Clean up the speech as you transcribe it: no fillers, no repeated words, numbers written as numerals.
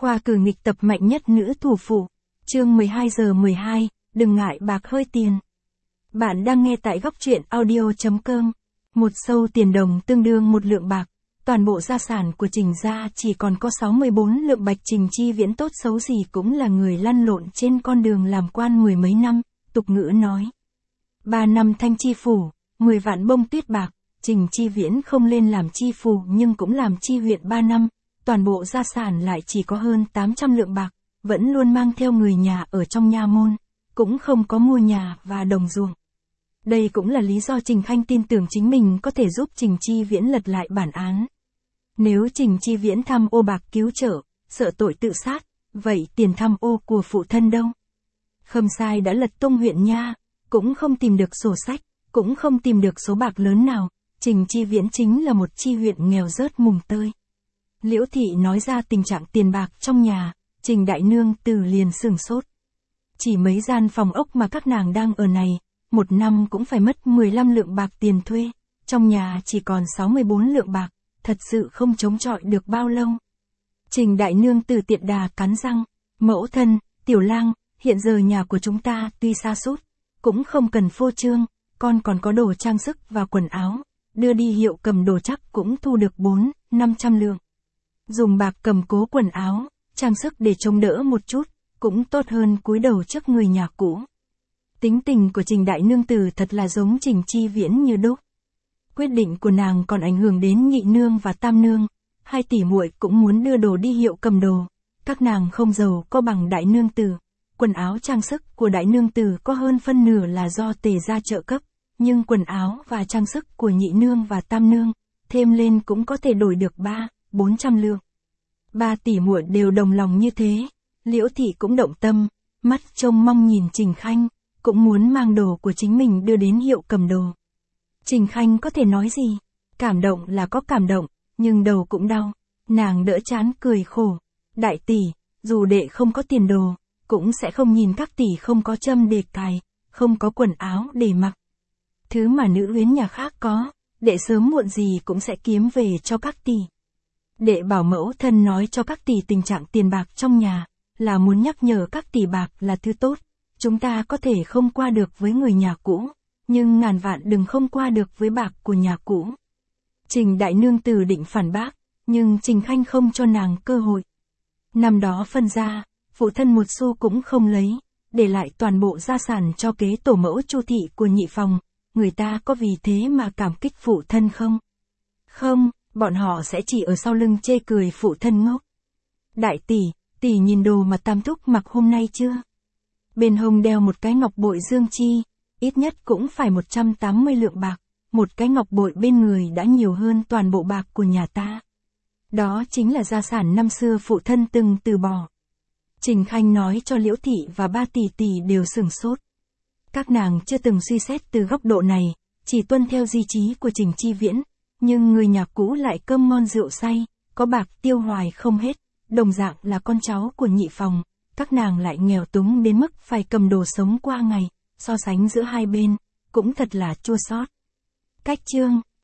Khoa cử nghịch tập mạnh nhất nữ thủ phủ. Chương 12 giờ 12, đừng ngại bạc hơi tiền. Bạn đang nghe tại góc truyện audio.com. Một xâu tiền đồng tương đương một lượng bạc. Toàn bộ gia sản của Trình gia chỉ còn có 64 lượng bạch. Trình Chi Viễn tốt xấu gì cũng là người lăn lộn trên con đường làm quan mười mấy năm, tục ngữ nói. 3 năm thanh chi phủ, 10 vạn bông tuyết bạc. Trình Chi Viễn không lên làm chi phủ nhưng cũng làm chi huyện 3 năm. Toàn bộ gia sản lại chỉ có hơn 800 lượng bạc, vẫn luôn mang theo người nhà ở trong nha môn, cũng không có mua nhà và đồng ruộng. Đây cũng là lý do Trình Khanh tin tưởng chính mình có thể giúp Trình Chi Viễn lật lại bản án. Nếu Trình Chi Viễn tham ô bạc cứu trợ, sợ tội tự sát, vậy tiền tham ô của phụ thân đâu? Khâm Sai đã lật tung huyện nha, cũng không tìm được sổ sách, cũng không tìm được số bạc lớn nào. Trình Chi Viễn chính là một chi huyện nghèo rớt mùng tơi. Liễu Thị nói ra tình trạng tiền bạc trong nhà, Trình Đại Nương Tử liền sửng sốt. Chỉ mấy gian phòng ốc mà các nàng đang ở này, một năm cũng phải mất 15 lượng bạc tiền thuê, trong nhà chỉ còn 64 lượng bạc, thật sự không chống chọi được bao lâu. Trình Đại Nương Tử tiện đà cắn răng, mẫu thân, Tiểu Lang, hiện giờ nhà của chúng ta tuy sa sút, cũng không cần phô trương, con còn có đồ trang sức và quần áo, đưa đi hiệu cầm đồ chắc cũng thu được 400-500 lượng. Dùng bạc cầm cố quần áo, trang sức để trông đỡ một chút, cũng tốt hơn cúi đầu trước người nhà cũ. Tính tình của Trình Đại Nương Tử thật là giống Trình Chi Viễn như đúc. Quyết định của nàng còn ảnh hưởng đến Nhị Nương và Tam Nương, hai tỷ muội cũng muốn đưa đồ đi hiệu cầm đồ. Các nàng không giàu có bằng Đại Nương Tử. Quần áo trang sức của Đại Nương Tử có hơn phân nửa là do Tề gia trợ cấp, nhưng quần áo và trang sức của Nhị Nương và Tam Nương, thêm lên cũng có thể đổi được 300-400 lượng. Ba tỷ muội đều đồng lòng như thế, Liễu Thị cũng động tâm, mắt trông mong nhìn Trình Khanh, cũng muốn mang đồ của chính mình đưa đến hiệu cầm đồ. Trình Khanh có thể nói gì? Cảm động là có cảm động, nhưng đầu cũng đau. Nàng đỡ chán cười khổ. Đại tỷ, dù đệ không có tiền đồ, cũng sẽ không nhìn các tỷ không có châm để cài, không có quần áo để mặc. Thứ mà nữ huyến nhà khác có, đệ sớm muộn gì cũng sẽ kiếm về cho các tỷ. Đệ bảo mẫu thân nói cho các tỷ tình trạng tiền bạc trong nhà, là muốn nhắc nhở các tỷ bạc là thứ tốt. Chúng ta có thể không qua được với người nhà cũ, nhưng ngàn vạn đừng không qua được với bạc của nhà cũ. Trình Đại Nương Tử định phản bác, nhưng Trình Khanh không cho nàng cơ hội. Năm đó phân ra, phụ thân một xu cũng không lấy, để lại toàn bộ gia sản cho kế tổ mẫu Chu thị của Nhị phòng. Người ta có vì thế mà cảm kích phụ thân không? Không, bọn họ sẽ chỉ ở sau lưng chê cười phụ thân ngốc. Đại tỷ, tỷ nhìn đồ mà Tam thúc mặc hôm nay chưa? Bên hông đeo một cái ngọc bội dương chi, ít nhất cũng phải 180 lượng bạc, một cái ngọc bội bên người đã nhiều hơn toàn bộ bạc của nhà ta. Đó chính là gia sản năm xưa phụ thân từng từ bỏ. Trình Khanh nói cho Liễu Thị và ba tỷ tỷ đều sửng sốt. Các nàng chưa từng suy xét từ góc độ này, chỉ tuân theo di chí của Trình Chi Viễn, nhưng người nhà cũ lại cơm ngon rượu say, có bạc tiêu hoài không hết, đồng dạng là con cháu của Nhị phòng, các nàng lại nghèo túng đến mức phải cầm đồ sống qua ngày, so sánh giữa hai bên, cũng thật là chua xót. Cách chương